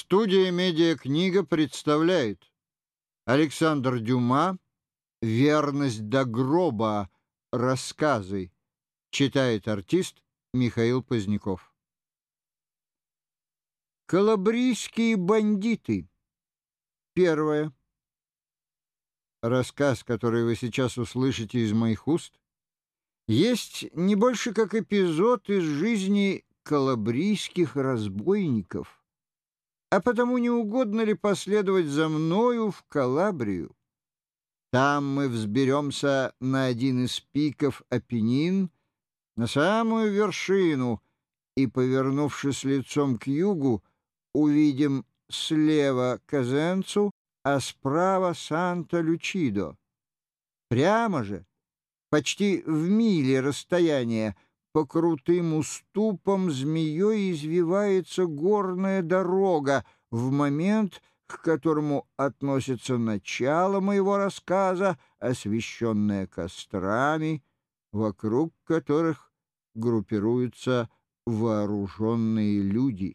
Студия «Медиакнига» представляет Александр Дюма «Верность до гроба. Рассказы». Читает артист Михаил Поздняков. Калабрийские бандиты. Первое. Рассказ, который вы сейчас услышите из моих уст, есть не больше как эпизод из жизни калабрийских разбойников. А потому не угодно ли последовать за мною в Калабрию? Там мы взберемся на один из пиков Апеннин, на самую вершину, и, повернувшись лицом к югу, увидим слева Козенцу, а справа Санта-Лючидо. Прямо же, почти в миле расстояния, по крутым уступам змеей извивается горная дорога в момент, к которому относится начало моего рассказа, освещенное кострами, вокруг которых группируются вооруженные люди.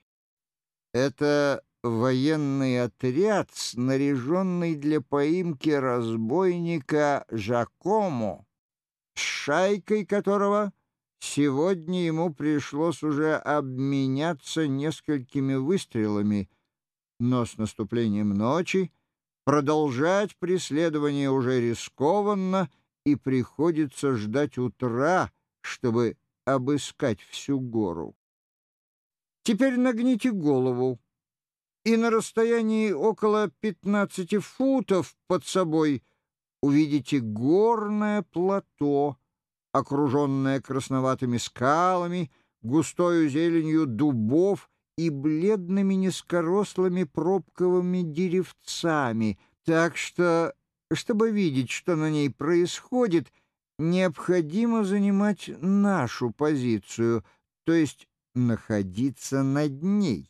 Это военный отряд, снаряженный для поимки разбойника Жакомо, с шайкой которого сегодня ему пришлось уже обменяться несколькими выстрелами, но с наступлением ночи продолжать преследование уже рискованно, и приходится ждать утра, чтобы обыскать всю гору. Теперь нагните голову, и на расстоянии около 15 футов под собой увидите горное плато, окруженное красноватыми скалами, густою зеленью дубов и бледными низкорослыми пробковыми деревцами, так что, чтобы видеть, что на ней происходит, необходимо занимать нашу позицию, то есть находиться над ней.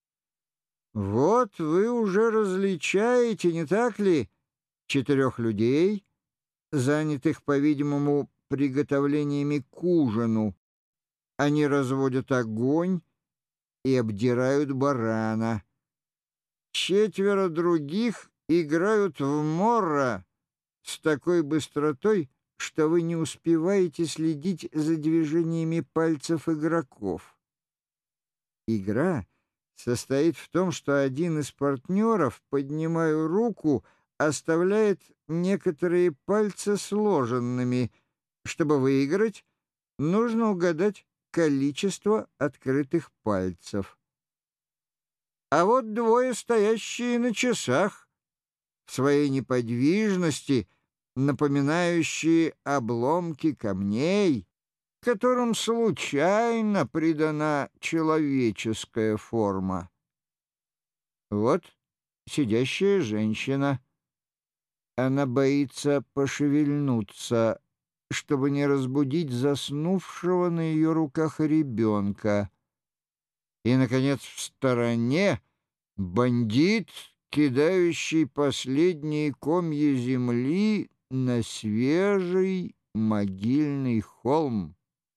Вот вы уже различаете, не так ли, 4 людей, занятых, по-видимому, приготовлениями к ужину. Они разводят огонь и обдирают барана. 4 других играют в морра с такой быстротой, что вы не успеваете следить за движениями пальцев игроков. Игра состоит в том, что один из партнеров, поднимая руку, оставляет некоторые пальцы сложенными. Чтобы выиграть, нужно угадать количество открытых пальцев. А вот 2, стоящие на часах, в своей неподвижности, напоминающие обломки камней, которым случайно придана человеческая форма. Вот сидящая женщина. Она боится пошевельнуться, чтобы не разбудить заснувшего на ее руках ребенка. И, наконец, в стороне бандит, кидающий последние комья земли на свежий могильный холм.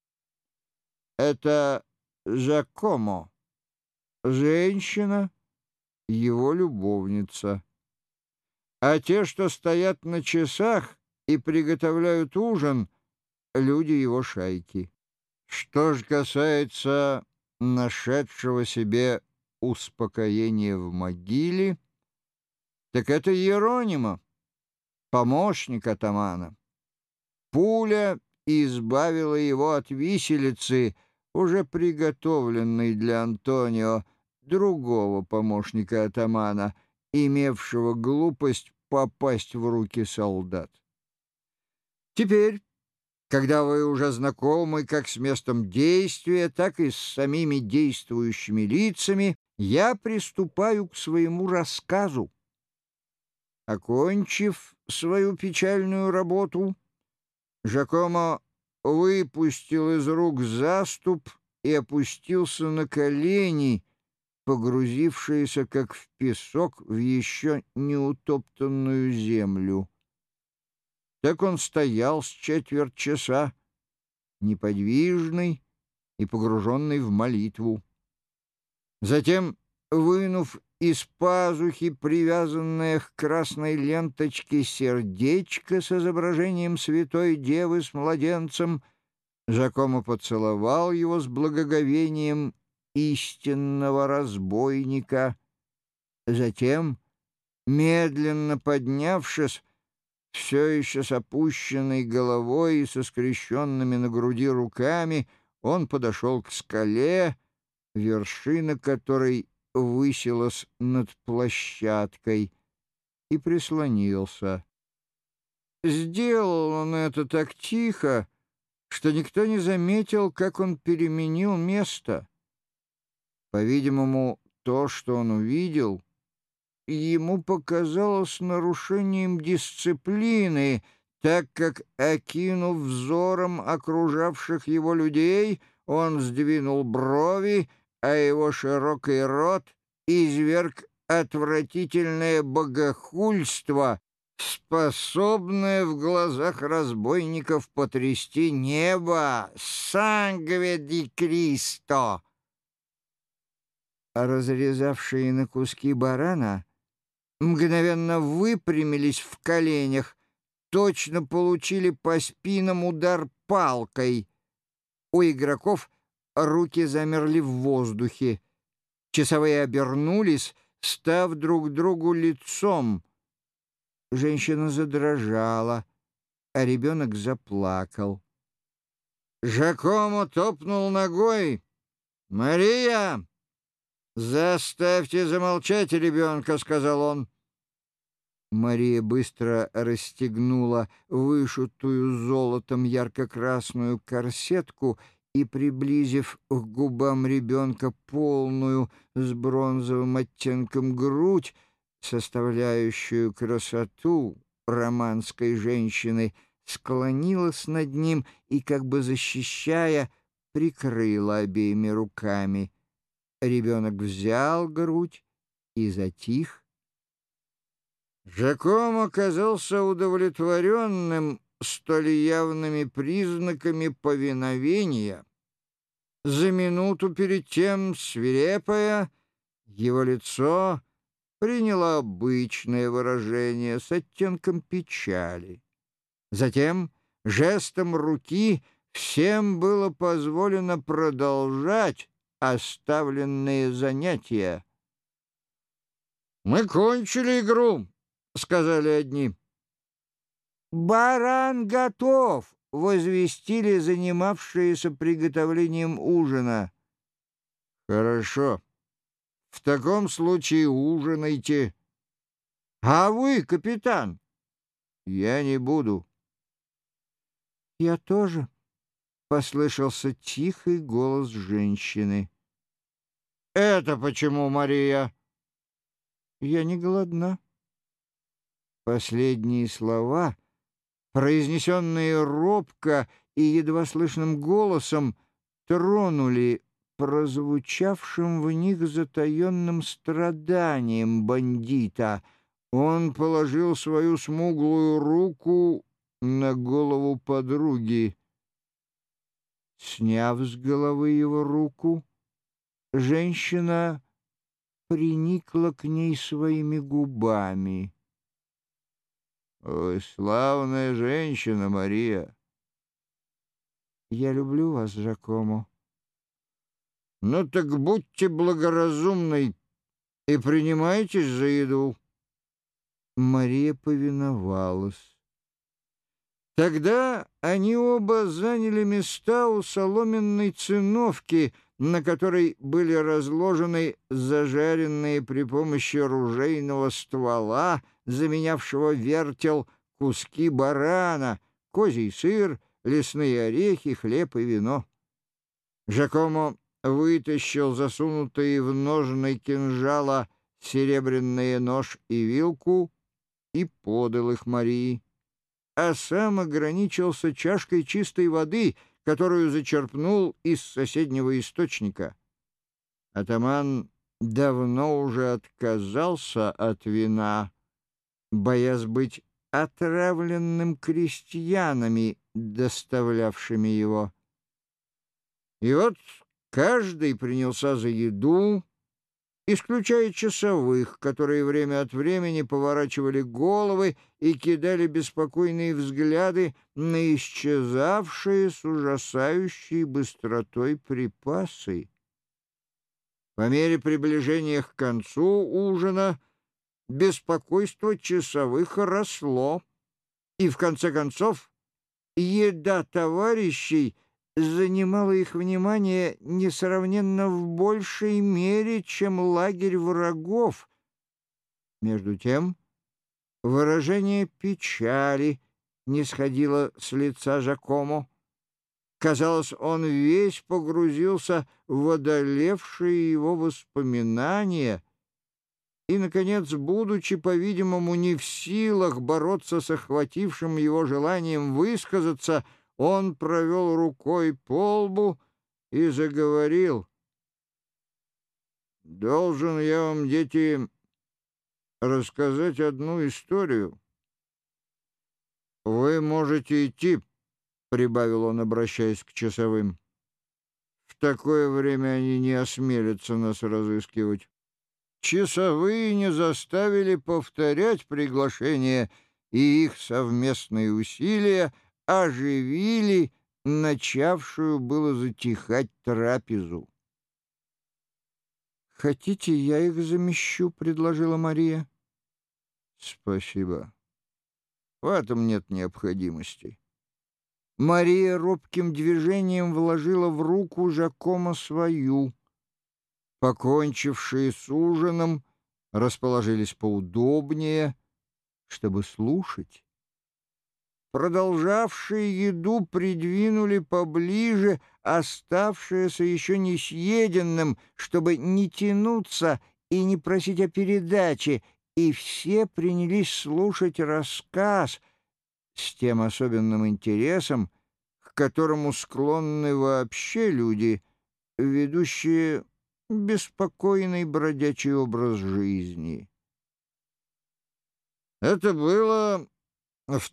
Это Жакомо, женщина, его любовница. А те, что стоят на часах и приготовляют ужин, люди его шайки. Что же касается нашедшего себе успокоение в могиле, так это Иеронима, помощник атамана. Пуля избавила его от виселицы, уже приготовленной для Антонио, другого помощника атамана, имевшего глупость попасть в руки солдат. Теперь, когда вы уже знакомы как с местом действия, так и с самими действующими лицами, я приступаю к своему рассказу. Окончив свою печальную работу, Жакомо выпустил из рук заступ и опустился на колени, погрузившиеся, как в песок, в еще не утоптанную землю. Так он стоял с 4 часа, неподвижный и погруженный в молитву. Затем вынув из пазухи, привязанное к красной ленточке, сердечко с изображением святой девы с младенцем, Жакомо поцеловал его с благоговением истинного разбойника. Затем, медленно поднявшись, все еще с опущенной головой и со скрещенными на груди руками, он подошел к скале, вершина которой высилась над площадкой, и прислонился. Сделал он это так тихо, что никто не заметил, как он переменил место. По-видимому, то, что он увидел, ему показалось нарушением дисциплины, так как, окинув взором окружавших его людей, он сдвинул брови, а его широкий рот изверг отвратительное богохульство, способное в глазах разбойников потрясти небо. «Сангве ди Кристо!» Разрезавшие на куски барана мгновенно выпрямились в коленях, точно получили по спинам удар палкой. У игроков руки замерли в воздухе. Часовые обернулись, став друг к другу лицом. Женщина задрожала, а ребенок заплакал. Жакомо топнул ногой. «Мария, заставьте замолчать ребенка», — сказал он. Мария быстро расстегнула вышитую золотом ярко-красную корсетку и, приблизив к губам ребенка полную с бронзовым оттенком грудь, составляющую красоту романской женщины, склонилась над ним и, как бы защищая, прикрыла обеими руками. Ребенок взял грудь и затих. Жакомо казался удовлетворенным столь явными признаками повиновения. За минуту перед тем свирепое его лицо приняло обычное выражение с оттенком печали. Затем жестом руки всем было позволено продолжать оставленные занятия. «Мы кончили игру», — сказали одни. «Баран готов», — возвестили занимавшиеся приготовлением ужина. «Хорошо. В таком случае ужинайте». «А вы, капитан?» «Я не буду». «Я тоже», — послышался тихий голос женщины. «Это почему, Мария?» «Я не голодна». Последние слова, произнесенные робко и едва слышным голосом, тронули прозвучавшим в них затаенным страданием бандита. Он положил свою смуглую руку на голову подруги. Сняв с головы его руку, женщина приникла к ней своими губами. «Ой, славная женщина, Мария!» «Я люблю вас, Жакомо». «Ну так будьте благоразумной и принимайтесь за еду». Мария повиновалась. Тогда они оба заняли места у соломенной циновки, на которой были разложены зажаренные при помощи ружейного ствола, заменявшего вертел, куски барана, козий сыр, лесные орехи, хлеб и вино. Жакомо вытащил засунутые в ножны кинжала серебряные нож и вилку и подал их Марии, а сам ограничился чашкой чистой воды, которую зачерпнул из соседнего источника. Атаман давно уже отказался от вина, боясь быть отравленным крестьянами, доставлявшими его. И вот каждый принялся за еду, исключая часовых, которые время от времени поворачивали головы и кидали беспокойные взгляды на исчезавшие с ужасающей быстротой припасы. По мере приближения к концу ужина беспокойство часовых росло, и, в конце концов, еда товарищей занимала их внимание несравненно в большей мере, чем лагерь врагов. Между тем выражение печали не сходило с лица Жакомо. Казалось, он весь погрузился в одолевшие его воспоминания и, наконец, будучи, по-видимому, не в силах бороться с охватившим его желанием высказаться, он провел рукой по лбу и заговорил. «Должен я вам, дети, рассказать одну историю. Вы можете идти», — прибавил он, обращаясь к часовым. «В такое время они не осмелятся нас разыскивать». Часовые не заставили повторять приглашение, и их совместные усилия оживили начавшую было затихать трапезу. «Хотите, я их замещу?» — предложила Мария. «Спасибо. В этом нет необходимости». Мария робким движением вложила в руку Жакомо свою. Покончившие с ужином расположились поудобнее, чтобы слушать. Продолжавшие еду придвинули поближе оставшееся еще не съеденным, чтобы не тянуться и не просить о передаче, и все принялись слушать рассказ с тем особенным интересом, к которому склонны вообще люди, ведущие беспокойный бродячий образ жизни. Это было в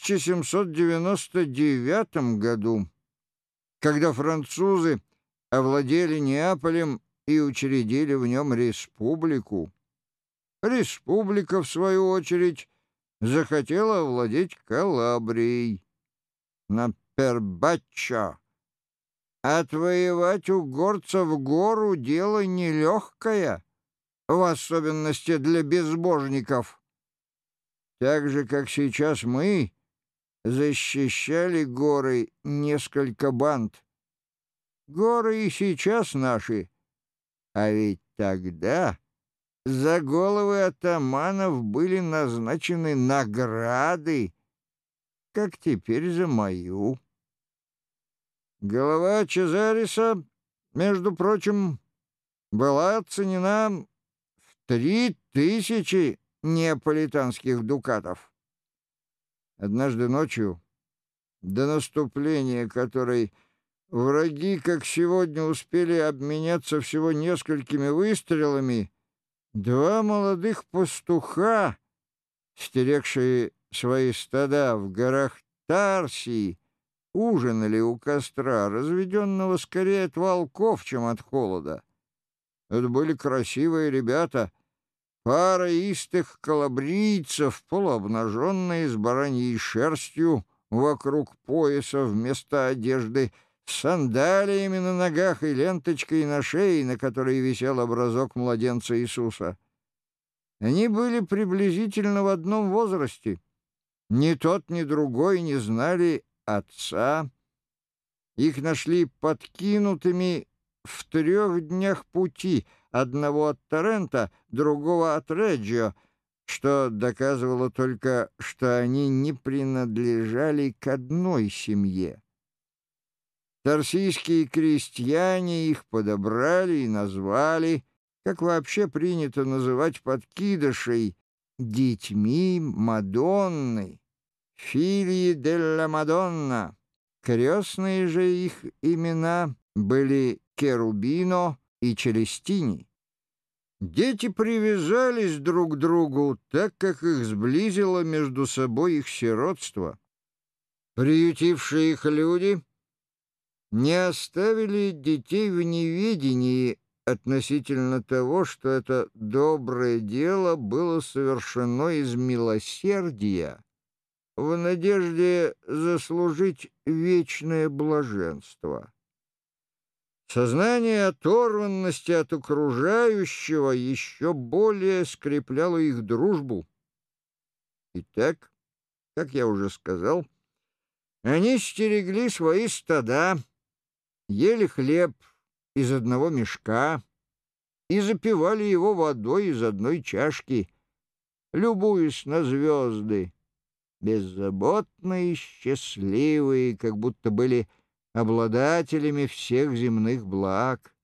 1799 году, когда французы овладели Неаполем и учредили в нем республику. Республика, в свою очередь, захотела овладеть Калабрией. На Пербаччо. Отвоевать у горцев гору — дело нелегкое, в особенности для безбожников. Так же, как сейчас мы защищали горы несколько банд. Горы и сейчас наши, а ведь тогда за головы атаманов были назначены награды, как теперь за мою. Голова Чезариса, между прочим, была оценена в 3000 неаполитанских дукатов. Однажды ночью, до наступления которой враги, как сегодня, успели обменяться всего несколькими выстрелами, два молодых пастуха, стерегшие свои стада в горах Тарсии, ужинали у костра, разведенного скорее от волков, чем от холода. Это были красивые ребята, пара истых калабрийцев, полуобнаженные, с бараньей шерстью вокруг пояса вместо одежды, с сандалиями на ногах и ленточкой на шее, на которой висел образок младенца Иисуса. Они были приблизительно в одном возрасте. Ни тот, ни другой не знали отца. Их нашли подкинутыми в 3 днях пути, одного от Торрента, другого от Реджио, что доказывало только, что они не принадлежали к одной семье. Тарсийские крестьяне их подобрали и назвали, как вообще принято называть подкидышей, детьми Мадонны, «Филии делла Мадонна». Крестные же их имена были Керубино и Челестини. Дети привязались друг к другу, так как их сблизило между собой их сиротство. Приютившие их люди не оставили детей в неведении относительно того, что это доброе дело было совершено из милосердия в надежде заслужить вечное блаженство. Сознание оторванности от окружающего еще более скрепляло их дружбу. Итак, как я уже сказал, они стерегли свои стада, ели хлеб из одного мешка и запивали его водой из одной чашки, любуясь на звезды, беззаботные и счастливые, как будто были обладателями всех земных благ.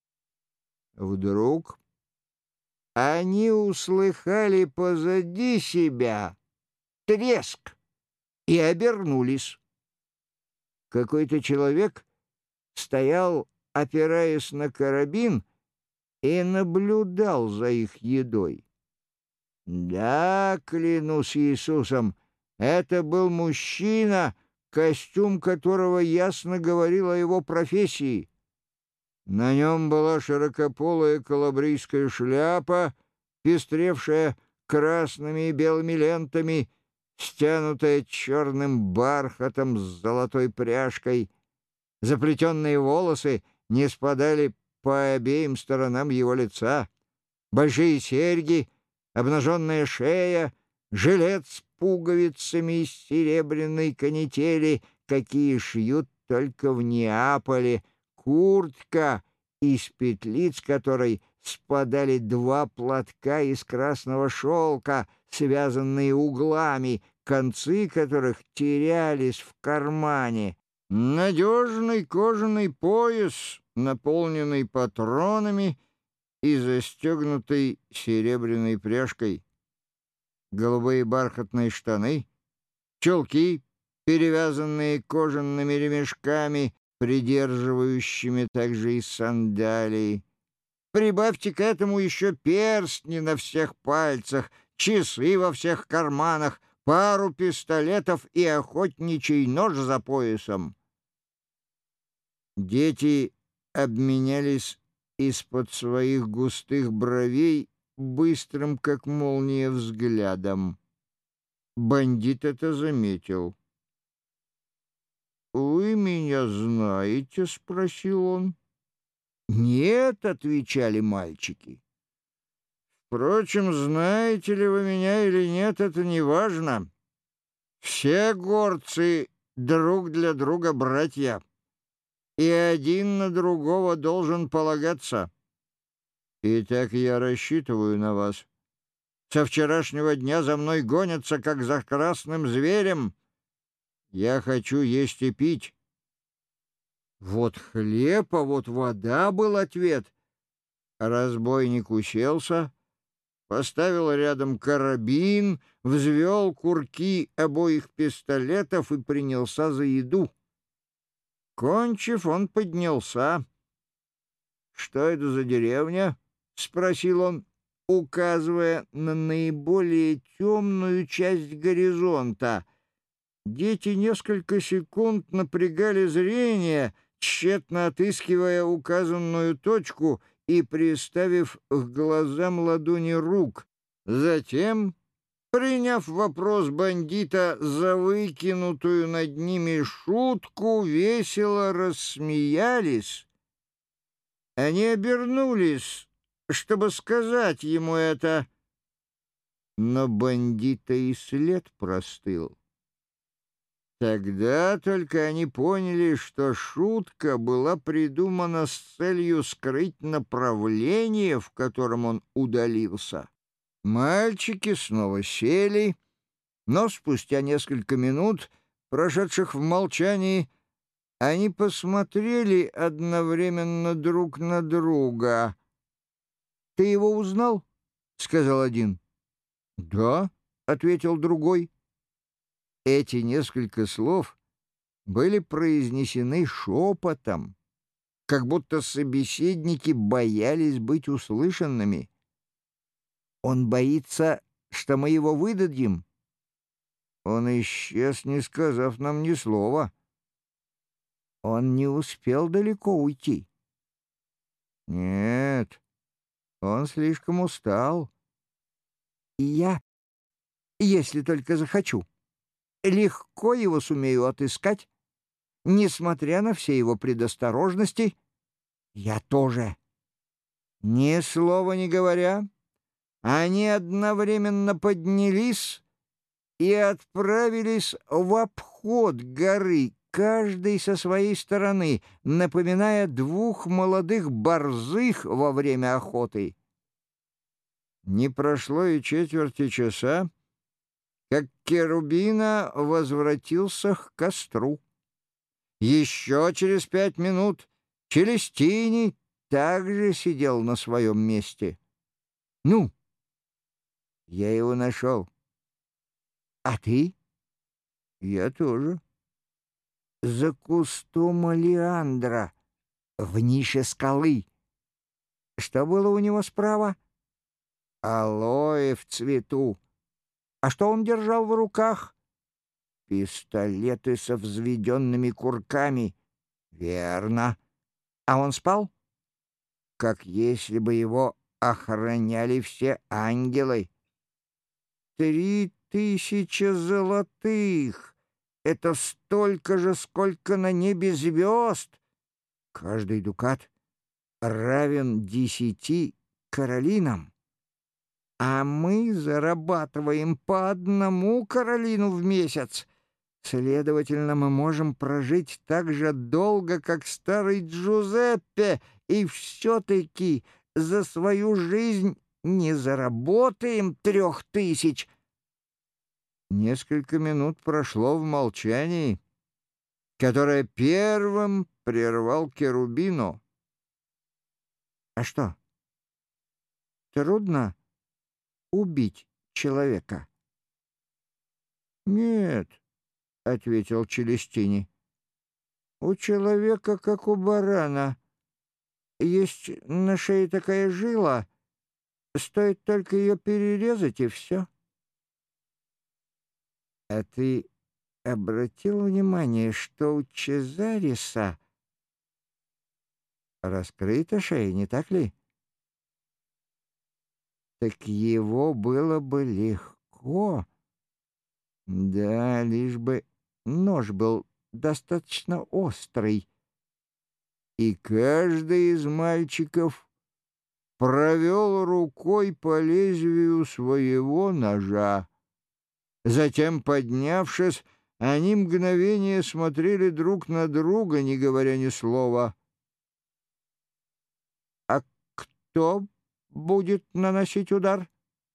Вдруг они услыхали позади себя треск и обернулись. Какой-то человек стоял, опираясь на карабин, и наблюдал за их едой. Да, клянусь Иисусом, это был мужчина, костюм которого ясно говорил о его профессии. На нем была широкополая калабрийская шляпа, пестревшая красными и белыми лентами, стянутая черным бархатом с золотой пряжкой. Заплетенные волосы не спадали по обеим сторонам его лица. Большие серьги, обнаженная шея, жилет с пуговицами из серебряной канители, какие шьют только в Неаполе, куртка, из петлиц которой спадали два платка из красного шелка, связанные углами, концы которых терялись в кармане, надежный кожаный пояс, наполненный патронами и застегнутый серебряной пряжкой, голубые бархатные штаны, чулки, перевязанные кожаными ремешками, придерживающими также и сандалии. Прибавьте к этому еще перстни на всех пальцах, часы во всех карманах, пару пистолетов и охотничий нож за поясом. Дети обменялись из-под своих густых бровей быстрым, как молния, взглядом. Бандит это заметил. «Вы меня знаете?» — спросил он. «Нет», — отвечали мальчики. «Впрочем, знаете ли вы меня или нет, это не важно. Все горцы друг для друга братья, и один на другого должен полагаться. Итак, я рассчитываю на вас. Со вчерашнего дня за мной гонятся, как за красным зверем. Я хочу есть и пить». «Вот хлеб, а вот вода», — был ответ. Разбойник уселся, поставил рядом карабин, взвел курки обоих пистолетов и принялся за еду. Кончив, он поднялся. «Что это за деревня?» — спросил он, указывая на наиболее темную часть горизонта. Дети несколько секунд напрягали зрение, тщетно отыскивая указанную точку и приставив к глазам ладони рук. Затем, приняв вопрос бандита за выкинутую над ними шутку, весело рассмеялись. Они обернулись, чтобы сказать ему это, но бандита и след простыл. Тогда только они поняли, что шутка была придумана с целью скрыть направление, в котором он удалился. Мальчики снова сели, но спустя несколько минут, прошедших в молчании, они посмотрели одновременно друг на друга. «Ты его узнал?» — сказал один. «Да», — ответил другой. Эти несколько слов были произнесены шепотом, как будто собеседники боялись быть услышанными. «Он боится, что мы его выдадим?» «Он исчез, не сказав нам ни слова». «Он не успел далеко уйти». Нет, он слишком устал. И я, если только захочу, легко его сумею отыскать, несмотря на все его предосторожности. Я тоже. Ни слова не говоря, они одновременно поднялись и отправились в обход горы, каждый со своей стороны, напоминая двух молодых борзых во время охоты. Не прошло и четверти часа, как Керубина возвратился к костру. Еще через 5 минут Челестини также сидел на своем месте. «Ну, я его нашел. А ты?» «Я тоже. За кустом олеандра, в нише скалы. Что было у него справа? Алоэ в цвету. А что он держал в руках? Пистолеты со взведенными курками. Верно. А он спал? Как если бы его охраняли все ангелы. 3000 золотых. Это столько же, сколько на небе звезд. Каждый дукат равен 10 каролинам. А мы зарабатываем по 1 каролину в месяц. Следовательно, мы можем прожить так же долго, как старый Джузеппе, и все-таки за свою жизнь не заработаем 3000. Несколько минут прошло в молчании, которое первым прервал Керубино. «А что, трудно убить человека?» «Нет», — ответил Челестини. «У человека, как у барана, есть на шее такая жила, стоит только ее перерезать, и все». «А ты обратил внимание, что у Чезариса раскрыта шея, не так ли? Так его было бы легко. Да, лишь бы нож был достаточно острый, и каждый из мальчиков провел рукой по лезвию своего ножа. Затем, поднявшись, они мгновение смотрели друг на друга, не говоря ни слова. «А кто будет наносить удар?»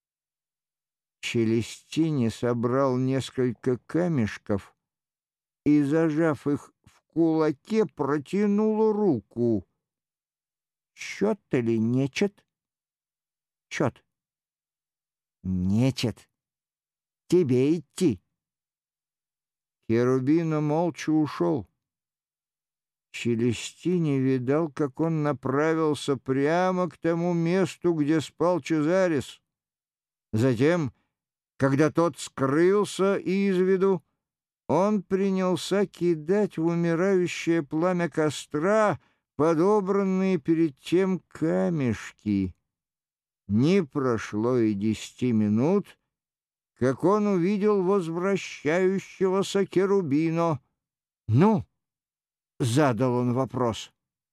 Челестини собрал несколько камешков и, зажав их в кулаке, протянул руку. «Счет или нечет?» «Счет». «Нечет. Тебе идти». Керубино молча ушел. Челестини видал, как он направился прямо к тому месту, где спал Чезарис. Затем, когда тот скрылся из виду, он принялся кидать в умирающее пламя костра подобранные перед тем камешки. Не прошло и 10 минут, как он увидел возвращающегося Керубино. «Ну?» — задал он вопрос.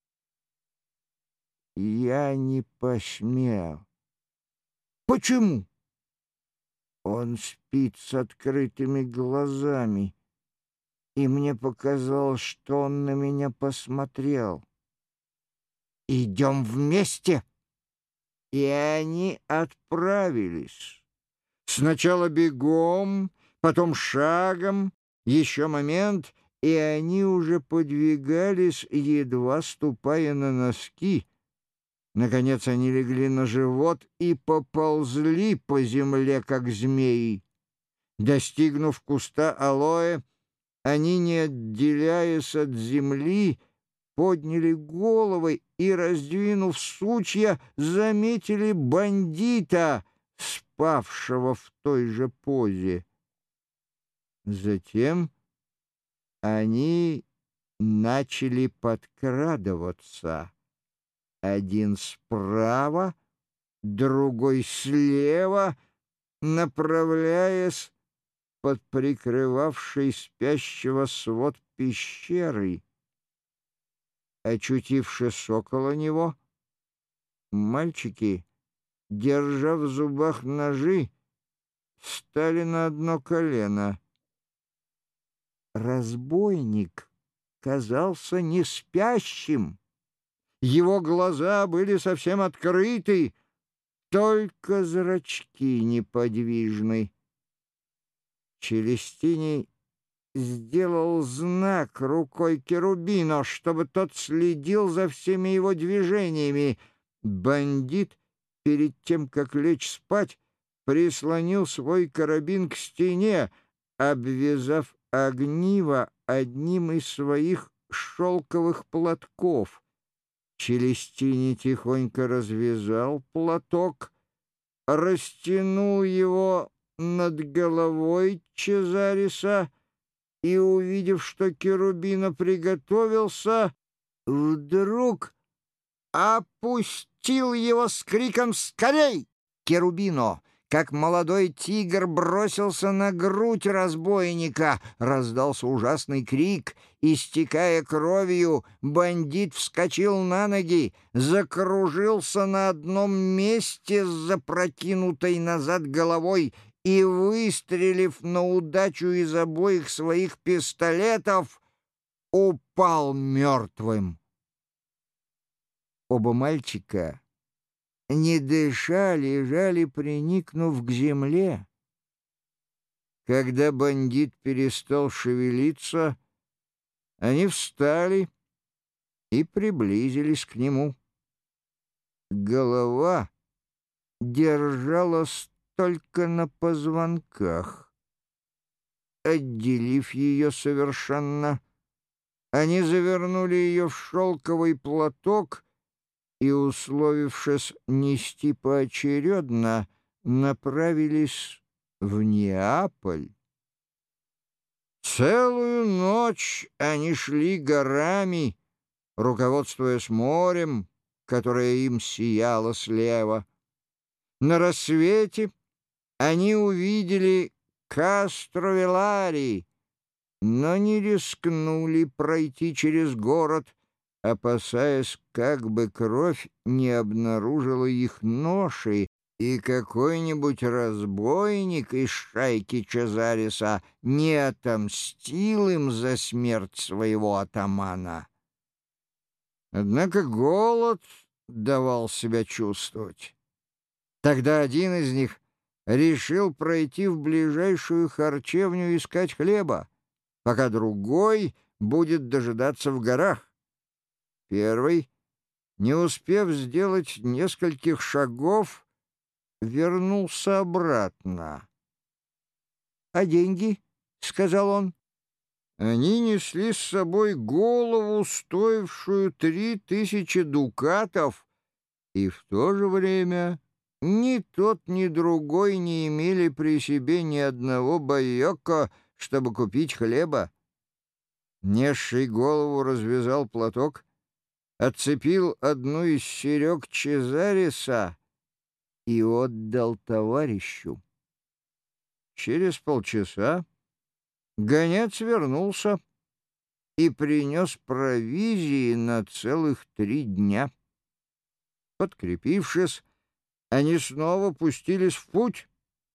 «Я не посмел». «Почему?» «Он спит с открытыми глазами, и мне показалось, что он на меня посмотрел. Идем вместе». И они отправились. Сначала бегом, потом шагом, еще момент, и они уже подвигались, едва ступая на носки. Наконец они легли на живот и поползли по земле, как змеи. Достигнув куста алоэ, они, не отделяясь от земли, подняли головы и, раздвинув сучья, заметили бандита, спавшего в той же позе. Затем они начали подкрадываться. один справа, другой слева, направляясь под прикрывавший спящего свод пещеры. Очутившись около него, мальчики, держа в зубах ножи, стали на одно колено. Разбойник казался не спящим. Его глаза были совсем открыты, только зрачки неподвижны. Челестини сделал знак рукой Керубино, чтобы тот следил за всеми его движениями. Бандит, перед тем, как лечь спать, прислонил свой карабин к стене, обвязав огниво одним из своих шелковых платков. Челестини тихонько развязал платок, растянул его над головой Чезариса и, увидев, что Керубино приготовился, вдруг опустил его с криком «Скорей!». Керубино, как молодой тигр, бросился на грудь разбойника. Раздался ужасный крик. Истекая кровью, бандит вскочил на ноги, закружился на одном месте с запрокинутой назад головой и, выстрелив на удачу из обоих своих пистолетов, упал мертвым. Оба мальчика, не дыша, лежали, приникнув к земле. Когда бандит перестал шевелиться, они встали и приблизились к нему. Голова держалась только на позвонках. Отделив ее совершенно, они завернули ее в шелковый платок и, условившись нести поочередно, направились в Неаполь. Целую ночь они шли горами, руководствуясь морем, которое им сияло слева. На рассвете они увидели Кастровелари, но не рискнули пройти через город, опасаясь, как бы кровь не обнаружила их ноши, и какой-нибудь разбойник из шайки Чезариса не отомстил им за смерть своего атамана. Однако голод давал себя чувствовать. Тогда один из них решил пройти в ближайшую харчевню искать хлеба, пока другой будет дожидаться в горах. Первый, не успев сделать нескольких шагов, вернулся обратно. «А деньги?» — сказал он. Они несли с собой голову, стоившую 3000 дукатов, и в то же время ни тот, ни другой не имели при себе ни одного байока, чтобы купить хлеба. Несший голову развязал платок, отцепил одну из серег Чезариса и отдал товарищу. Через полчаса гонец вернулся и принес провизии на целых 3 дня. Подкрепившись, они снова пустились в путь.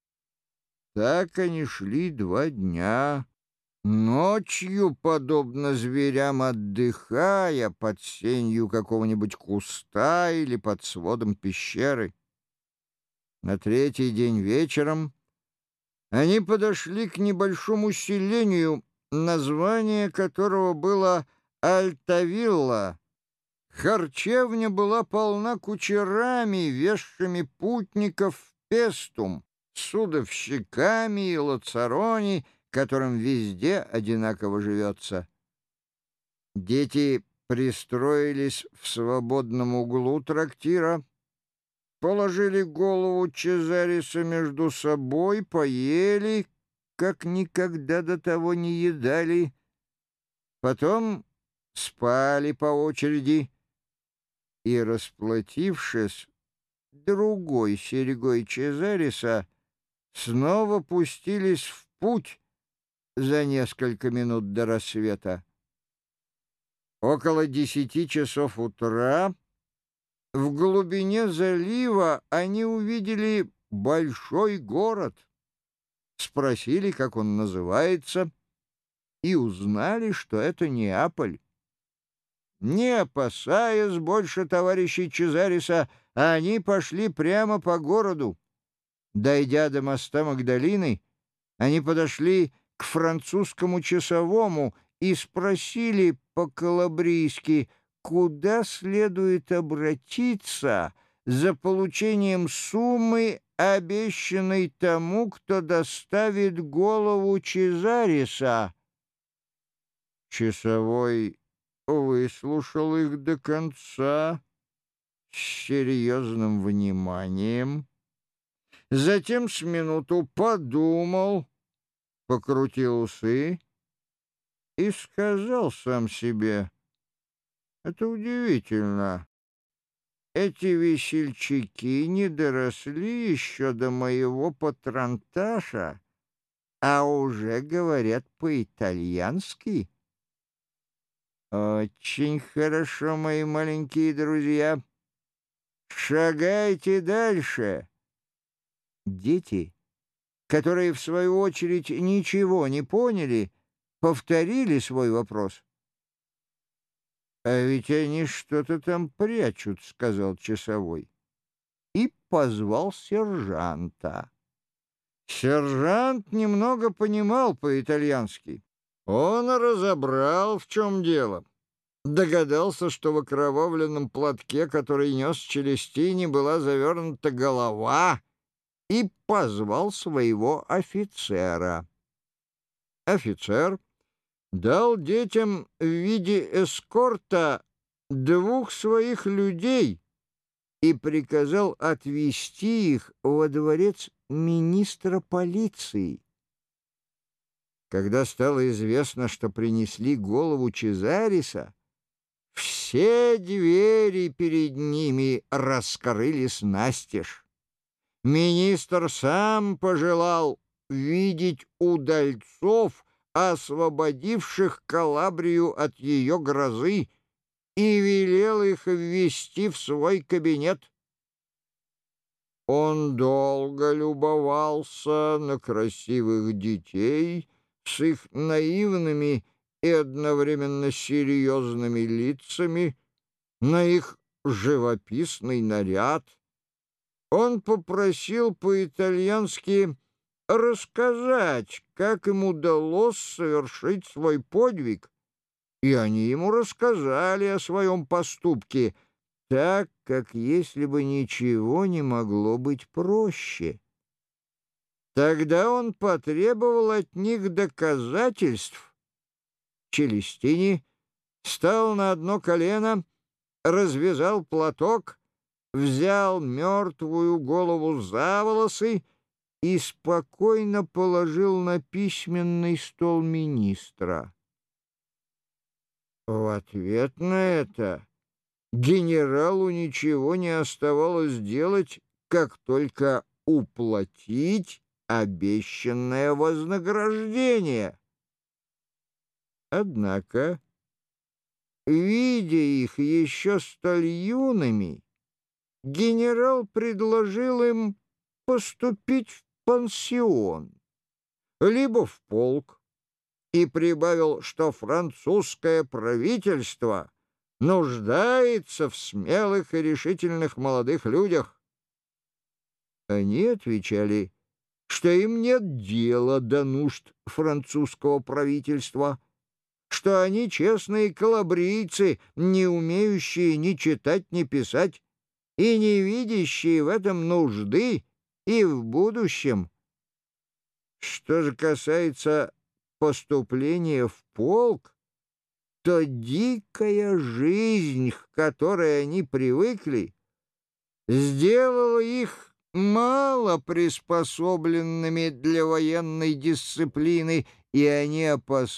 Так они шли 2 дня, ночью, подобно зверям, отдыхая под сенью какого-нибудь куста или под сводом пещеры. На 3-й день вечером они подошли к небольшому селению, название которого было Альтавилла. Харчевня была полна кучерами, везшими путников в Пестум, судовщиками и лацарони, которым везде одинаково живется. Дети пристроились в свободном углу трактира, положили голову Чезариса между собой, поели, как никогда до того не едали, потом спали по очереди и, расплатившись другой серьгой Чезариса, снова пустились в путь за несколько минут до рассвета. Около 10 часов утра в глубине залива они увидели большой город, спросили, как он называется, и узнали, что это Неаполь. Не опасаясь больше товарищей Чезариса, они пошли прямо по городу. Дойдя до моста Магдалины, они подошли к французскому часовому и спросили по-калабрийски, куда следует обратиться за получением суммы, обещанной тому, кто доставит голову Чезариса. Часовой выслушал их до конца с серьезным вниманием, затем с минуту подумал, покрутил усы и сказал сам себе: «Это удивительно. Эти весельчаки не доросли еще до моего патронташа, а уже говорят по-итальянски. Очень хорошо, мои маленькие друзья. Шагайте дальше». Дети, которые, в свою очередь, ничего не поняли, повторили свой вопрос. «А ведь они что-то там прячут», — сказал часовой, и позвал сержанта. Сержант немного понимал по-итальянски. Он разобрал, в чем дело. Догадался, что в окровавленном платке, который нес Челестини, была завернута голова, и позвал своего офицера. Офицер дал детям в виде эскорта 2 своих людей и приказал отвезти их во дворец министра полиции. Когда стало известно, что принесли голову Чезариса, все двери перед ними раскрылись настежь. Министр сам пожелал видеть удальцов, освободивших Калабрию от ее грозы, и велел их ввести в свой кабинет. Он долго любовался на красивых детей с их наивными и одновременно серьезными лицами, на их живописный наряд. Он попросил по-итальянски рассказать, как им удалось совершить свой подвиг, и они ему рассказали о своем поступке, так, как если бы ничего не могло быть проще. Тогда он потребовал от них доказательств. Челестини встал на одно колено, развязал платок, взял мертвую голову за волосы и спокойно положил на письменный стол министра. В ответ на это генералу ничего не оставалось делать, как только уплатить обещанное вознаграждение. Однако, видя их еще столь юными, генерал предложил им поступить в пансион, либо в полк, и прибавил, что французское правительство нуждается в смелых и решительных молодых людях. Они отвечали, что им нет дела до нужд французского правительства, что они честные калабрийцы, не умеющие ни читать, ни писать, и не видящие в этом нужды и в будущем. Что же касается поступления в полк, то дикая жизнь, к которой они привыкли, сделала их мало приспособленными для военной дисциплины, и они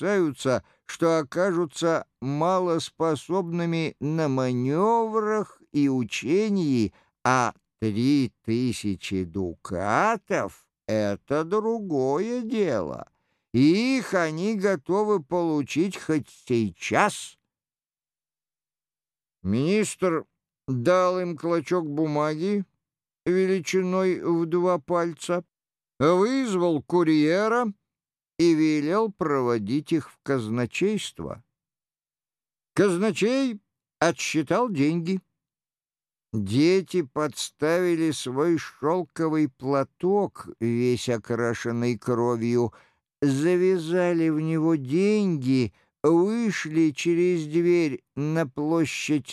опасаются, что окажутся малоспособными на маневрах и учении, а 3000 дукатов — это другое дело. Их они готовы получить хоть сейчас. Министр дал им клочок бумаги величиной в 2 пальца, вызвал курьера и велел проводить их в казначейство. Казначей отсчитал деньги. Дети подставили свой шелковый платок, весь окрашенный кровью, завязали в него деньги, вышли через дверь на площадь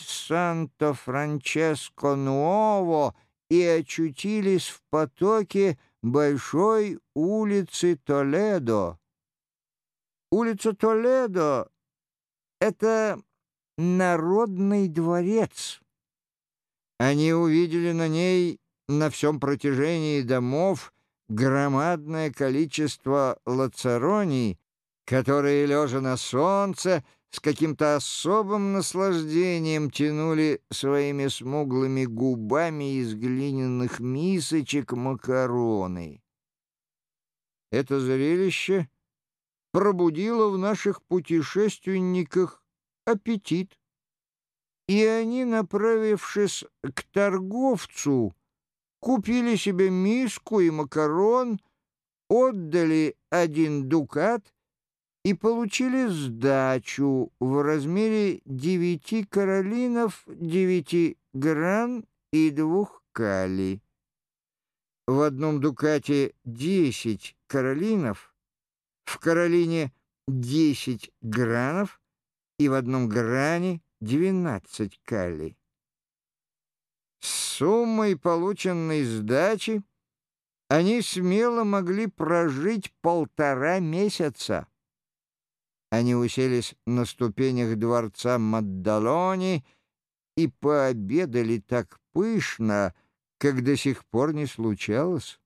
Санто-Франческо-Нуово и очутились в потоке большой улицы Толедо. Улица Толедо — это Народный дворец. Они увидели на ней, на всем протяжении домов, громадное количество лацароний, которые, лежа на солнце, с каким-то особым наслаждением тянули своими смуглыми губами из глиняных мисочек макароны. Это зрелище пробудило в наших путешественниках аппетит, и они, направившись к торговцу, купили себе миску и макарон, отдали 1 дукат и получили сдачу в размере 9 каролинов, 9 гран и 2 кали. В 1 дукате 10 каролинов, в каролине 10 гранов и в 1 гране 12 кали. С суммой полученной сдачи они смело могли прожить 1,5 месяца. Они уселись на ступенях дворца Маддалони и пообедали так пышно, как до сих пор не случалось.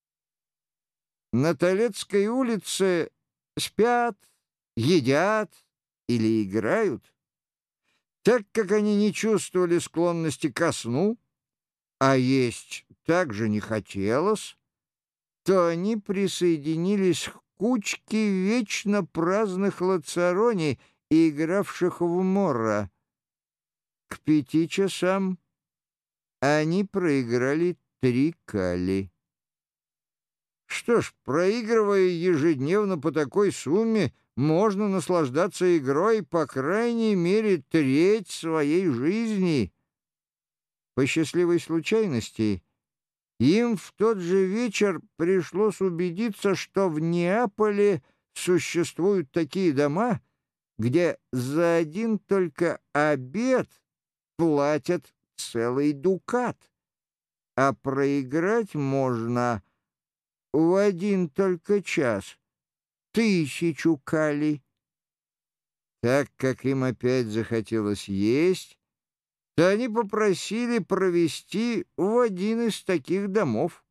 На Толедской улице спят, едят или играют. Так как они не чувствовали склонности ко сну, а есть также не хотелось, то они присоединились к кучке вечно праздных лацарони и игравших в морро. К 5 часам они проиграли 3 кали. Что ж, проигрывая ежедневно по такой сумме, можно наслаждаться игрой по крайней мере 1/3 своей жизни. По счастливой случайности им в тот же вечер пришлось убедиться, что в Неаполе существуют такие дома, где за 1 только обед платят целый дукат, а проиграть можно в 1 только час 1000 кали. Так как им опять захотелось есть, то они попросили провести в 1 из таких домов.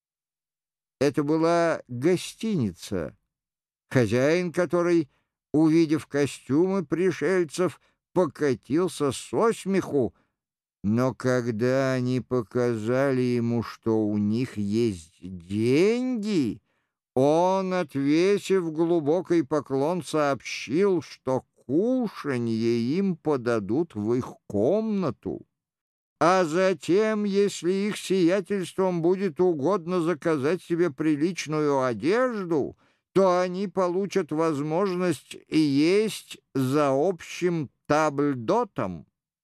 Это была гостиница, хозяин которой, увидев костюмы пришельцев, покатился со смеху, но когда они показали ему, что у них есть деньги, он, отвесив глубокий поклон, сообщил, что кушанье им подадут в их комнату, а затем, если их сиятельством будет угодно заказать себе приличную одежду, то они получат возможность есть за общим табльдотом.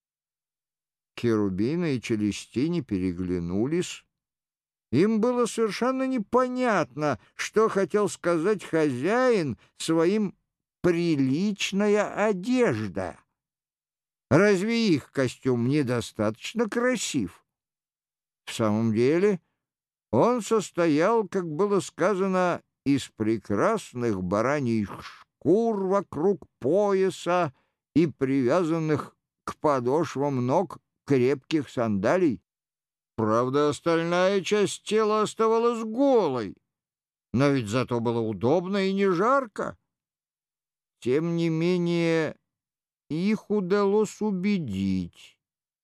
Керубина и Челестини переглянулись. Им было совершенно непонятно, что хотел сказать хозяин своим «приличная одежда». Разве их костюм недостаточно красив? В самом деле он состоял, как было сказано, из прекрасных бараньих шкур вокруг пояса и привязанных к подошвам ног крепких сандалий. Правда, остальная часть тела оставалась голой, но ведь зато было удобно и не жарко. Тем не менее, их удалось убедить,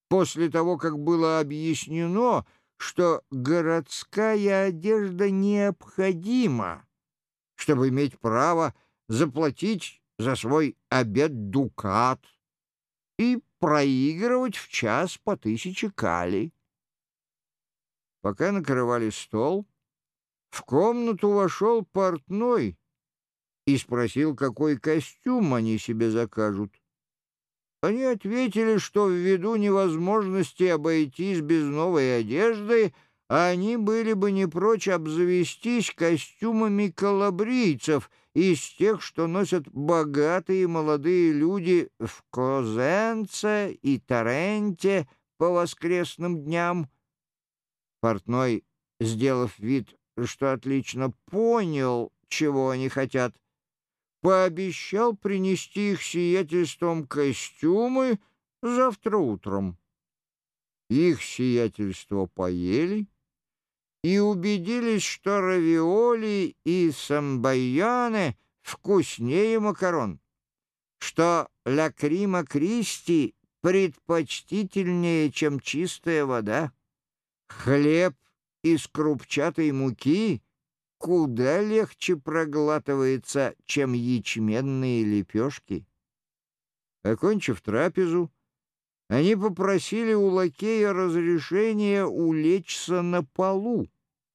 после того, как было объяснено, что городская одежда необходима, чтобы иметь право заплатить за свой обед дукат и проигрывать в час по 1000 калий. Пока накрывали стол, в комнату вошел портной и спросил, какой костюм они себе закажут. Они ответили, что ввиду невозможности обойтись без новой одежды, они были бы не прочь обзавестись костюмами калабрийцев из тех, что носят богатые молодые люди в Козенце и Таренте по воскресным дням. Портной, сделав вид, что отлично понял, чего они хотят, пообещал принести их сиятельством костюмы завтра утром. Их сиятельство поели и убедились, что равиоли и самбайоне вкуснее макарон, что ля крима Кристи предпочтительнее, чем чистая вода, хлеб из крупчатой муки куда легче проглатывается, чем ячменные лепешки. Окончив трапезу, они попросили у лакея разрешения улечься на полу.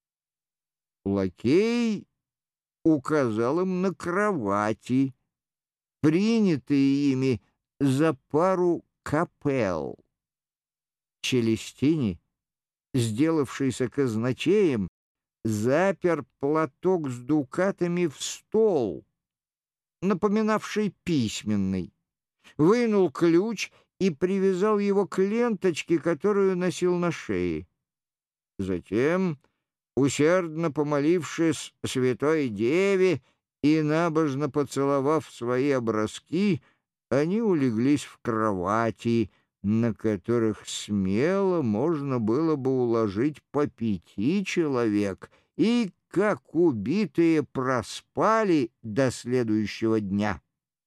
Лакей указал им на кровати, принятые ими за пару капел. Челестини, сделавшийся казначеем, запер платок с дукатами в стол, напоминавший письменный, вынул ключ и привязал его к ленточке, которую носил на шее. Затем, усердно помолившись Святой Деве и набожно поцеловав свои образки, они улеглись в кровати, на которых смело можно было бы уложить по 5 человек, и, как убитые, проспали до следующего дня.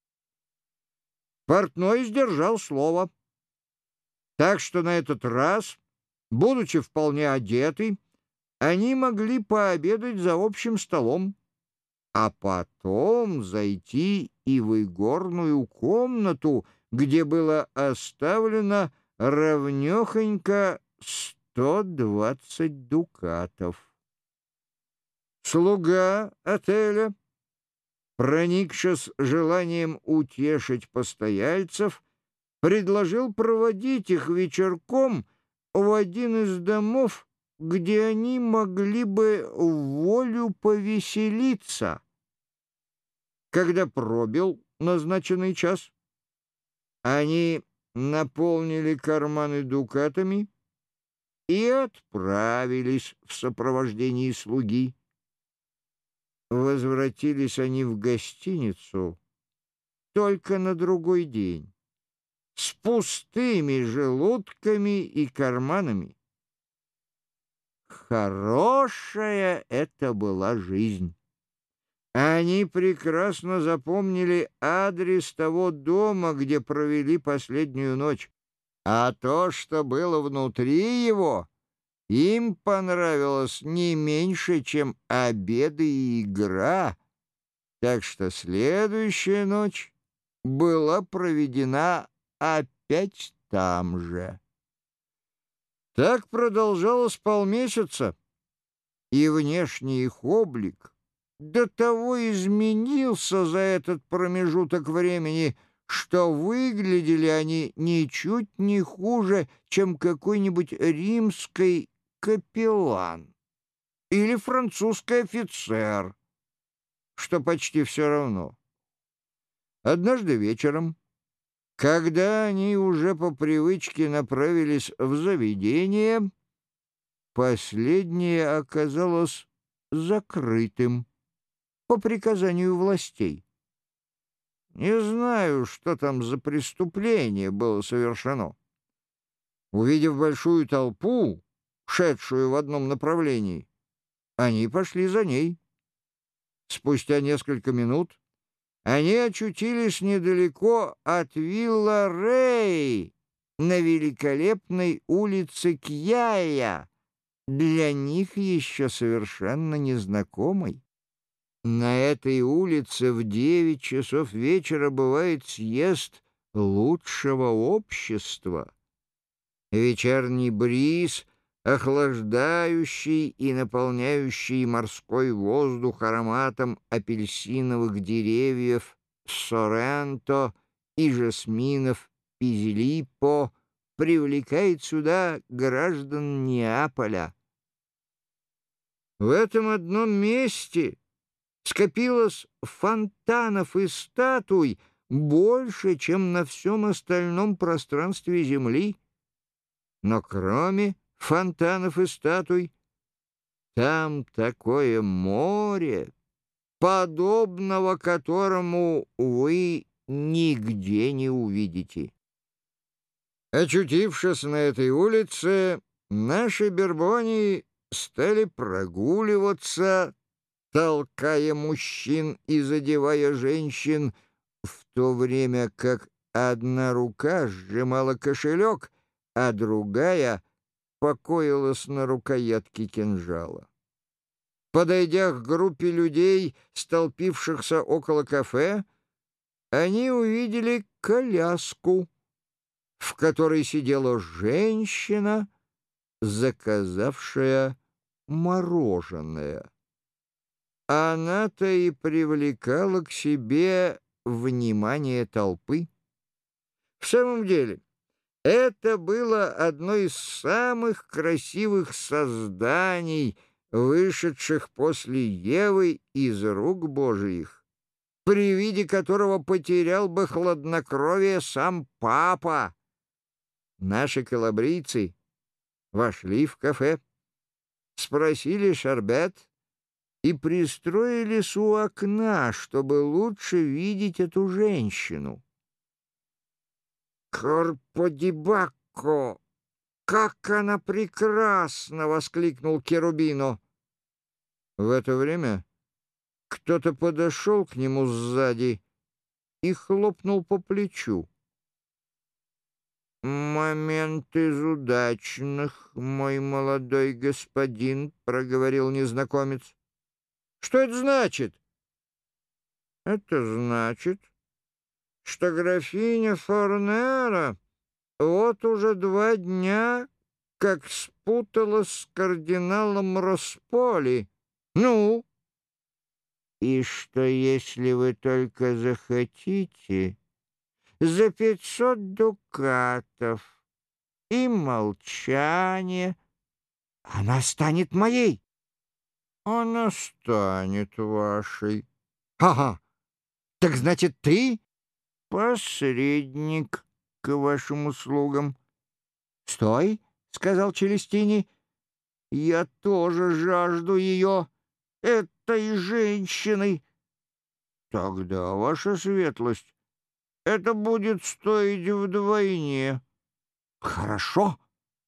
Портной сдержал слово, так что на этот раз, будучи вполне одеты, они могли пообедать за общим столом, а потом зайти и в игорную комнату, где было оставлено равнёхонько 120 дукатов. Слуга отеля, проникшись желанием утешить постояльцев, предложил проводить их вечерком в один из домов, где они могли бы вволю повеселиться. Когда пробил назначенный час, они наполнили карманы дукатами и отправились в сопровождении слуги. Возвратились они в гостиницу только на другой день, с пустыми желудками и карманами. Хорошая это была жизнь. Они прекрасно запомнили адрес того дома, где провели последнюю ночь, а то, что было внутри его, им понравилось не меньше, чем обеды и игра, так что следующая ночь была проведена опять там же. Так продолжалось полмесяца, и внешний их облик до того изменился за этот промежуток времени, что выглядели они ничуть не хуже, чем какой-нибудь римский капеллан или французский офицер, что почти все равно. Однажды вечером, когда они уже по привычке направились в заведение, последнее оказалось закрытым по приказанию властей. Не знаю, что там за преступление было совершено. Увидев большую толпу, шедшую в одном направлении, они пошли за ней. Спустя несколько минут они очутились недалеко от Вилла Рей, на великолепной улице Кьяя, для них еще совершенно незнакомой. На этой улице в 9 часов вечера бывает съезд лучшего общества. Вечерний бриз, охлаждающий и наполняющий морской воздух ароматом апельсиновых деревьев Соренто и жасминов Пизилиппо, привлекает сюда граждан Неаполя. В этом одном месте скопилось фонтанов и статуй больше, чем на всем остальном пространстве Земли. Но кроме фонтанов и статуй, там такое море, подобного которому вы нигде не увидите. Очутившись на этой улице, наши Бербони стали прогуливаться, толкая мужчин и задевая женщин, в то время как одна рука сжимала кошелек, а другая покоилась на рукоятке кинжала. Подойдя к группе людей, столпившихся около кафе, они увидели коляску, в которой сидела женщина, заказавшая мороженое. Она-то и привлекала к себе внимание толпы. В самом деле, это было одно из самых красивых созданий, вышедших после Евы из рук Божиих, при виде которого потерял бы хладнокровие сам папа. Наши калабрийцы вошли в кафе, спросили шарбет и пристроились у окна, чтобы лучше видеть эту женщину. «Корподибакко! Как она прекрасна!» — воскликнул Керубино. В это время кто-то подошел к нему сзади и хлопнул по плечу. «Момент из удачных, мой молодой господин», — проговорил незнакомец. «Что это значит?» «Это значит, что графиня Форнера вот уже 2 дня как спуталась с кардиналом Росполи. Ну, и что, если вы только захотите, за 500 дукатов и молчание она станет моей?» «Она станет вашей». «Ага, так значит, ты посредник к вашим услугам». «Стой», — сказал Челестини, — «я тоже жажду ее, этой женщины». «Тогда, ваша светлость, это будет стоить вдвойне». «Хорошо.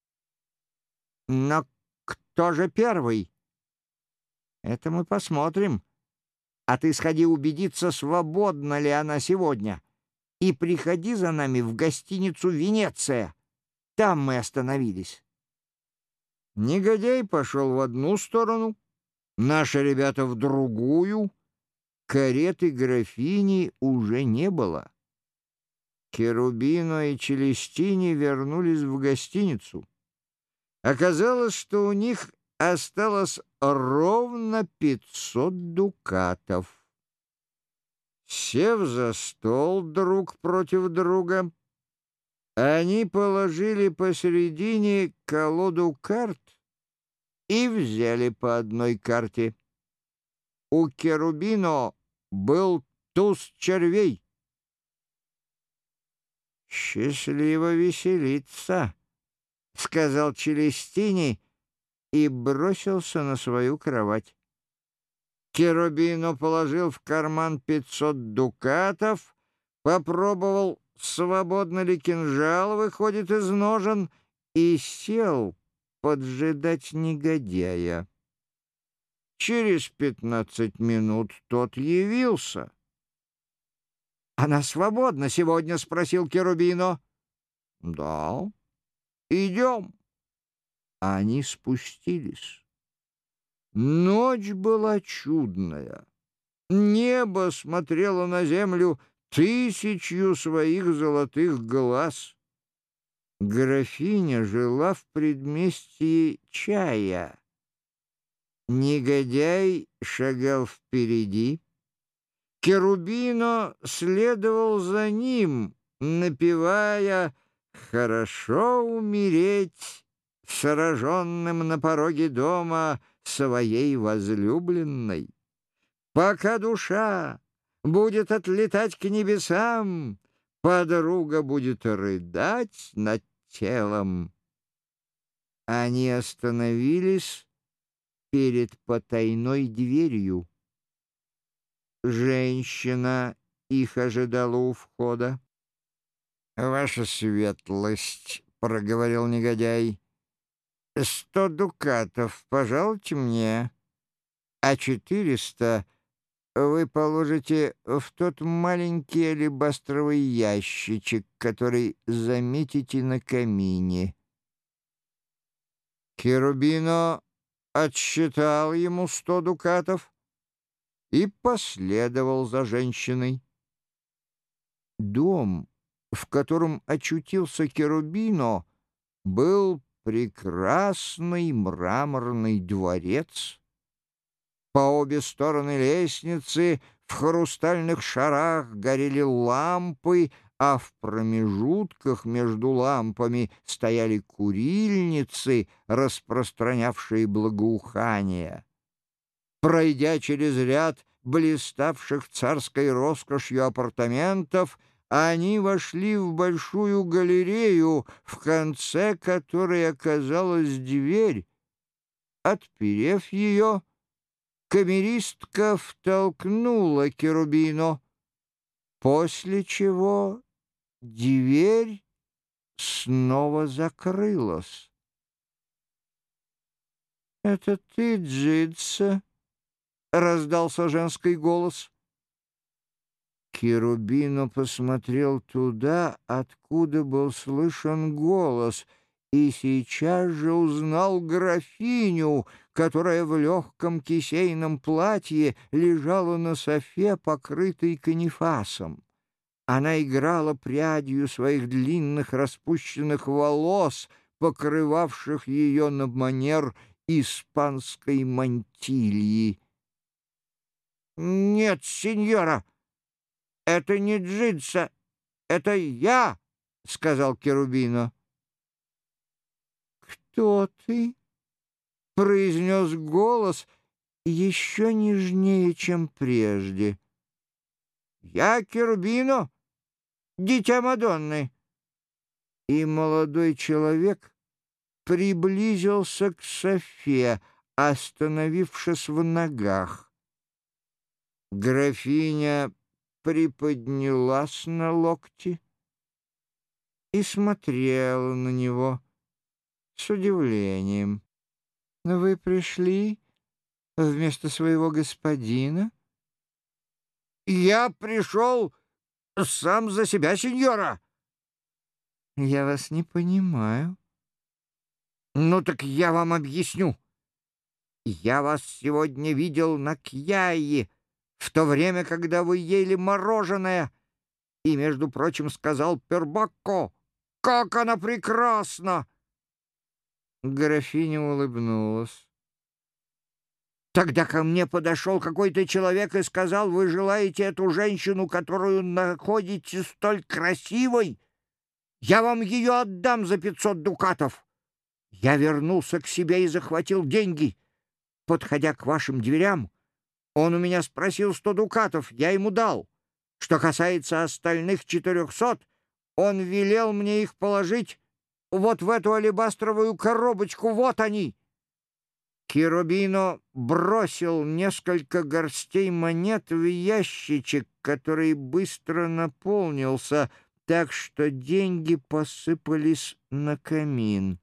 Но кто же первый?» «Это мы посмотрим. А ты сходи убедиться, свободна ли она сегодня, и приходи за нами в гостиницу «Венеция». Там мы остановились». Негодяй пошел в одну сторону, наши ребята в другую. Кареты графини уже не было. Керубино и Челестини вернулись в гостиницу. Оказалось, что у них осталось ровно 500 дукатов. Сев за стол друг против друга, они положили посередине колоду карт и взяли по одной карте. У Керубино был туз червей. «Счастливо веселиться», — сказал Челестини и бросился на свою кровать. Керубино положил в карман 500 дукатов, попробовал, свободно ли кинжал выходит из ножен, и сел поджидать негодяя. Через 15 минут тот явился. «Она свободна сегодня?» — спросил Керубино. Да, идем. Они спустились. Ночь была чудная. Небо смотрело на землю тысячью своих золотых глаз. Графиня жила в предместье чая. Негодяй шагал впереди. Керубино следовал за ним, напевая «Хорошо умереть, сраженным на пороге дома своей возлюбленной. Пока душа будет отлетать к небесам, подруга будет рыдать над телом». Они остановились перед потайной дверью. Женщина их ожидала у входа. «Ваша светлость», — проговорил негодяй, — «100 дукатов пожалуйте мне, а 400 вы положите в тот маленький алебастровый ящичек, который заметите на камине». Керубино отсчитал ему 100 дукатов и последовал за женщиной. Дом, в котором очутился Керубино, был прекрасный мраморный дворец. По обе стороны лестницы в хрустальных шарах горели лампы, а в промежутках между лампами стояли курильницы, распространявшие благоухание. Пройдя через ряд блиставших царской роскошью апартаментов, они вошли в большую галерею, в конце которой оказалась дверь. Отперев ее, камеристка втолкнула Керубино, после чего дверь снова закрылась. «Это ты, Джидса?» — раздался женский голос. Керубино посмотрел туда, откуда был слышен голос, и сейчас же узнал графиню, которая в легком кисейном платье лежала на софе, покрытой канифасом. Она играла прядью своих длинных распущенных волос, покрывавших ее на манер испанской мантильи. «Нет, сеньора, это не Джидса, это я», — сказал Керубино. «Кто ты?» — произнес голос еще нежнее, чем прежде. «Я Керубино, дитя Мадонны». И молодой человек приблизился к софе, остановившись в ногах. Графиня приподнялась на локти и смотрела на него с удивлением. «Вы пришли вместо своего господина?» «Я пришел сам за себя, сеньора». «Я вас не понимаю». «Ну так я вам объясню. Я вас сегодня видел на Кьяе, в то время, когда вы ели мороженое, и, между прочим, сказал Пербакко: как она прекрасна!» Графиня улыбнулась. «Тогда ко мне подошел какой-то человек и сказал: вы желаете эту женщину, которую находите столь красивой? Я вам ее отдам за 500 дукатов. Я вернулся к себе и захватил деньги. Подходя к вашим дверям, он у меня спросил 100 дукатов, я ему дал. Что касается остальных 400, он велел мне их положить вот в эту алебастровую коробочку, вот они». Керубино бросил несколько горстей монет в ящичек, который быстро наполнился, так что деньги посыпались на камин.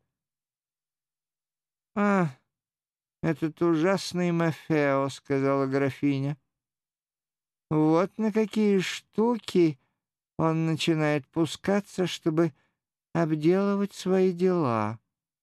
«А, этот ужасный Мафео», — сказала графиня. «Вот на какие штуки он начинает пускаться, чтобы обделывать свои дела».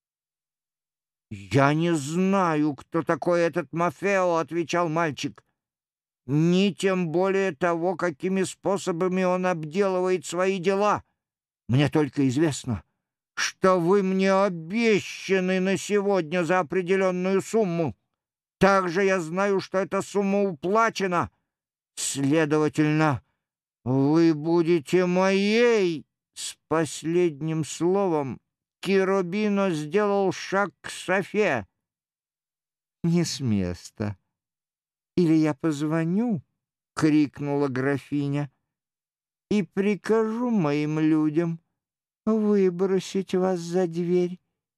«Я не знаю, кто такой этот Мафео», — отвечал мальчик, «ни тем более того, какими способами он обделывает свои дела. Мне только известно, что вы мне обещаны на сегодня за определенную сумму. Также я знаю, что эта сумма уплачена. Следовательно, вы будете моей». С последним словом Киробино сделал шаг к Софе. «Не с места. Или я позвоню», — крикнула графиня, «и прикажу моим людям выбросить вас за дверь».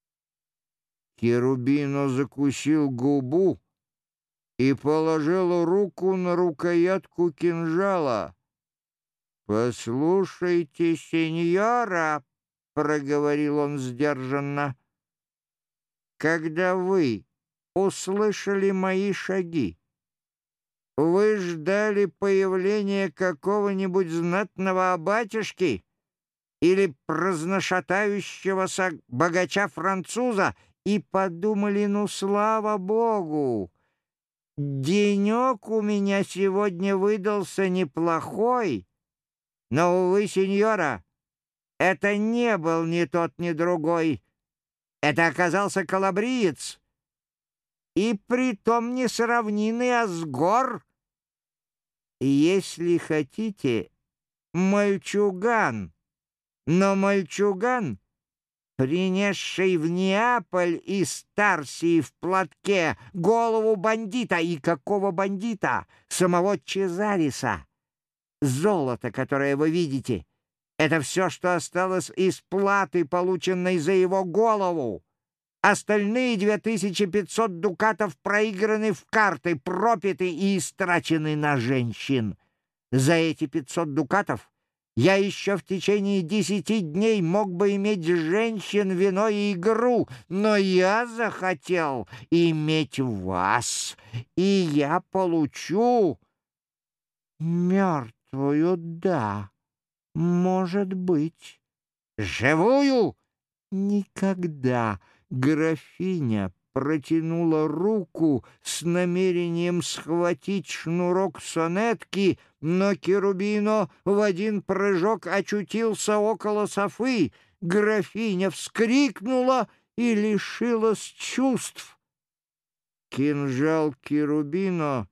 Керубино закусил губу и положил руку на рукоятку кинжала. «Послушайте, сеньора», — проговорил он сдержанно, «когда вы услышали мои шаги, вы ждали появления какого-нибудь знатного батюшки или праздношатающегося богача-француза и подумали: ну, слава богу, денек у меня сегодня выдался неплохой. Но, увы, сеньора, это не был ни тот, ни другой. Это оказался калабриец, и притом не сравненный, а с гор. Если хотите, мальчуган, но мальчуган, принесший в Неаполь из Тарсии в платке голову бандита. И какого бандита? Самого Чезариса. Золото, которое вы видите, это все, что осталось из платы, полученной за его голову. Остальные 2500 дукатов проиграны в карты, пропиты и истрачены на женщин. За эти 500 дукатов я еще в течение 10 дней мог бы иметь женщин, вино и игру, но я захотел иметь вас, и я получу мертвую, да, может быть, живую никогда». Графиня протянула руку с намерением схватить шнурок сонетки, но Керубино в один прыжок очутился около Софы. Графиня вскрикнула и лишилась чувств. Кинжал Керубино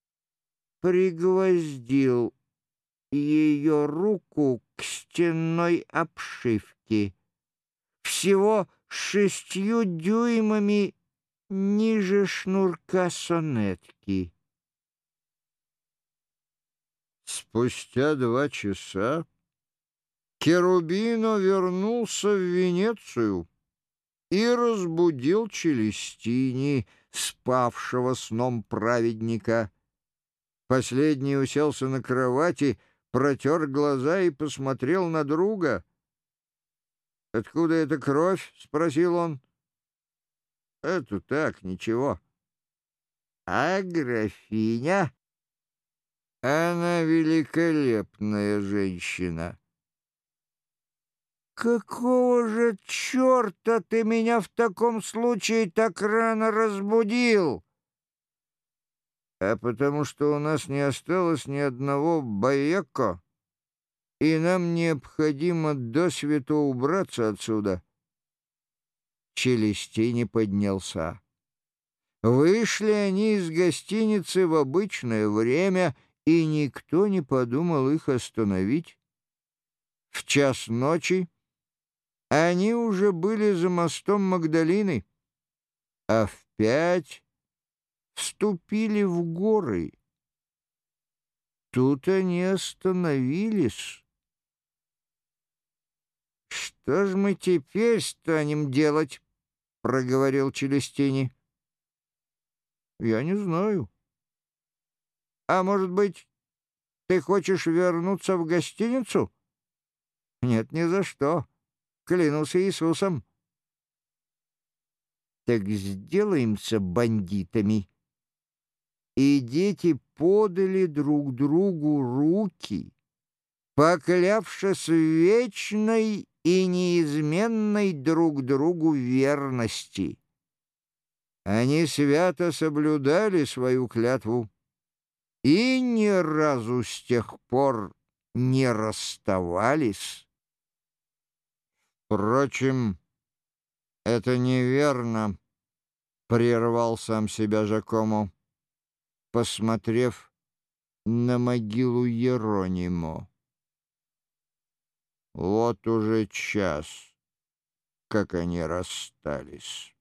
пригвоздил ее руку к стенной обшивке. Всего 6 дюймами ниже шнурка сонетки. Спустя 2 часа Керубино вернулся в Венецию и разбудил Челестини, спавшего сном праведника. Последний уселся на кровати, протер глаза и посмотрел на друга. «Откуда эта кровь?» — спросил он. «Это так, ничего». «А графиня?» «Она великолепная женщина». «Какого же черта ты меня в таком случае так рано разбудил?» «А потому что у нас не осталось ни одного баекко, и нам необходимо досвету убраться отсюда». Челестини поднялся. Вышли они из гостиницы в обычное время, и никто не подумал их остановить. В 1:00 ночи они уже были за мостом Магдалины, а в 5 вступили в горы. Тут они остановились. «Что ж мы теперь станем делать?» — проговорил Челестини. «Я не знаю. А может быть, ты хочешь вернуться в гостиницу?» «Нет, ни за что. Клянусь Иисусом». «Так сделаемся бандитами». И дети подали друг другу руки, поклявшись в вечной и неизменной друг другу верности. Они свято соблюдали свою клятву и ни разу с тех пор не расставались. Впрочем, это неверно, — прервал сам себя Жакомо, посмотрев на могилу Еронимо. Вот уже час, как они расстались.